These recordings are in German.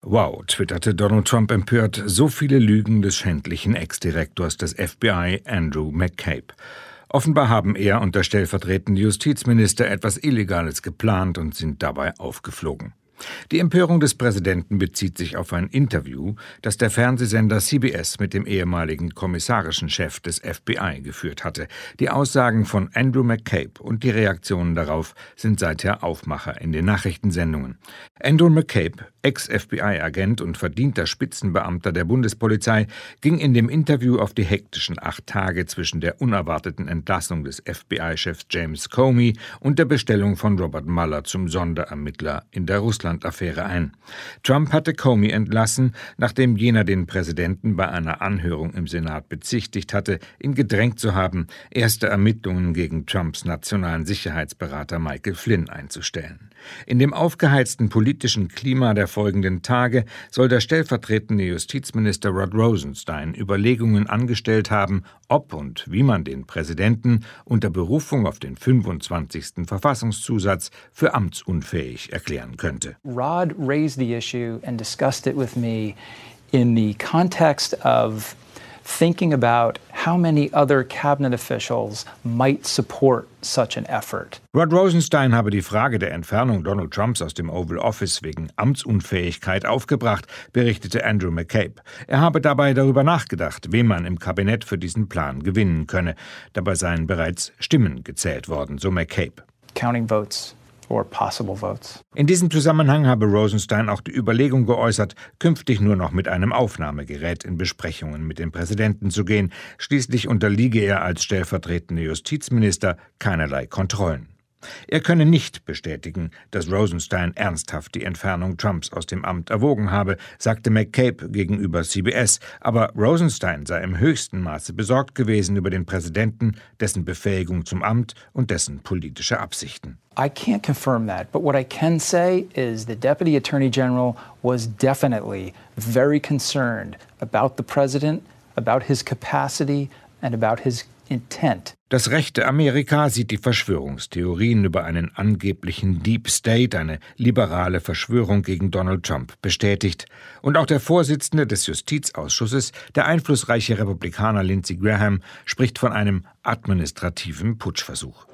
Wow, twitterte Donald Trump empört, so viele Lügen des schändlichen Ex-Direktors des FBI, Andrew McCabe. Offenbar haben er und der stellvertretende Justizminister etwas Illegales geplant und sind dabei aufgeflogen. Die Empörung des Präsidenten bezieht sich auf ein Interview, das der Fernsehsender CBS mit dem ehemaligen kommissarischen Chef des FBI geführt hatte. Die Aussagen von Andrew McCabe und die Reaktionen darauf sind seither Aufmacher in den Nachrichtensendungen. Andrew McCabe, Ex-FBI-Agent und verdienter Spitzenbeamter der Bundespolizei, ging in dem Interview auf die hektischen 8 Tage zwischen der unerwarteten Entlassung des FBI-Chefs James Comey und der Bestellung von Robert Mueller zum Sonderermittler in der Russland-Affäre ein. Trump hatte Comey entlassen, nachdem jener den Präsidenten bei einer Anhörung im Senat bezichtigt hatte, ihn gedrängt zu haben, erste Ermittlungen gegen Trumps nationalen Sicherheitsberater Michael Flynn einzustellen. In dem aufgeheizten politischen Klima der folgenden Tage soll der stellvertretende Justizminister Rod Rosenstein Überlegungen angestellt haben, ob und wie man den Präsidenten unter Berufung auf den 25. Verfassungszusatz für amtsunfähig erklären könnte. Rod raised the issue and discussed it with me in the context of thinking about how many other cabinet officials might support such an effort. Rod Rosenstein habe die Frage der Entfernung Donald Trumps aus dem Oval Office wegen Amtsunfähigkeit aufgebracht, berichtete Andrew McCabe. Er habe dabei darüber nachgedacht, wen man im Kabinett für diesen Plan gewinnen könne. Dabei seien bereits Stimmen gezählt worden, so McCabe. Counting votes. Or possible votes. In diesem Zusammenhang habe Rosenstein auch die Überlegung geäußert, künftig nur noch mit einem Aufnahmegerät in Besprechungen mit dem Präsidenten zu gehen. Schließlich unterliege er als stellvertretender Justizminister keinerlei Kontrollen. Er könne nicht bestätigen, dass Rosenstein ernsthaft die Entfernung Trumps aus dem Amt erwogen habe, sagte McCabe gegenüber CBS. Aber Rosenstein sei im höchsten Maße besorgt gewesen über den Präsidenten, dessen Befähigung zum Amt und dessen politische Absichten. I can't confirm that, but what I can say is the Deputy Attorney General was definitely very concerned about the President, about his capacity and about his intent. Das rechte Amerika sieht die Verschwörungstheorien über einen angeblichen Deep State, eine liberale Verschwörung gegen Donald Trump, bestätigt. Und auch der Vorsitzende des Justizausschusses, der einflussreiche Republikaner Lindsey Graham, spricht von einem administrativen Putschversuch.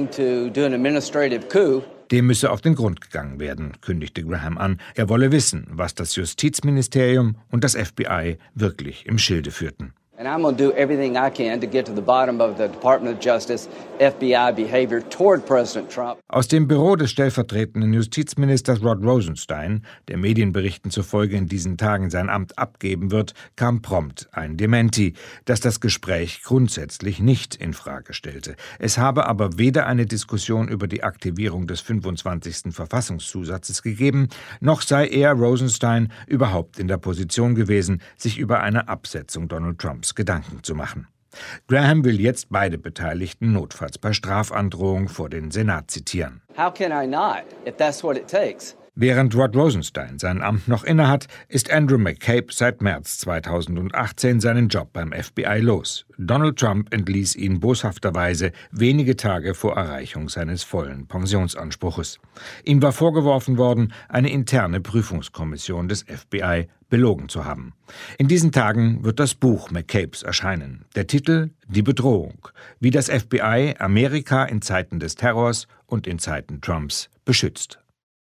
Dem müsse auf den Grund gegangen werden, kündigte Graham an. Er wolle wissen, was das Justizministerium und das FBI wirklich im Schilde führten. And I'm going to do everything I can to get to the bottom of the Department of Justice, FBI behavior toward President Trump. Aus dem Büro des stellvertretenden Justizministers Rod Rosenstein, der Medienberichten zufolge in diesen Tagen sein Amt abgeben wird, kam prompt ein Dementi, das das Gespräch grundsätzlich nicht in Frage stellte. Es habe aber weder eine Diskussion über die Aktivierung des 25. Verfassungszusatzes gegeben, noch sei er, Rosenstein, überhaupt in der Position gewesen, sich über eine Absetzung Donald Trumps Gedanken zu machen. Graham will jetzt beide Beteiligten notfalls bei Strafandrohung vor den Senat zitieren. How can I not, if that's what it takes? Während Rod Rosenstein sein Amt noch innehat, ist Andrew McCabe seit März 2018 seinen Job beim FBI los. Donald Trump entließ ihn boshafterweise wenige Tage vor Erreichung seines vollen Pensionsanspruches. Ihm war vorgeworfen worden, eine interne Prüfungskommission des FBI belogen zu haben. In diesen Tagen wird das Buch McCabes erscheinen. Der Titel »Die Bedrohung«, wie das FBI Amerika in Zeiten des Terrors und in Zeiten Trumps beschützt.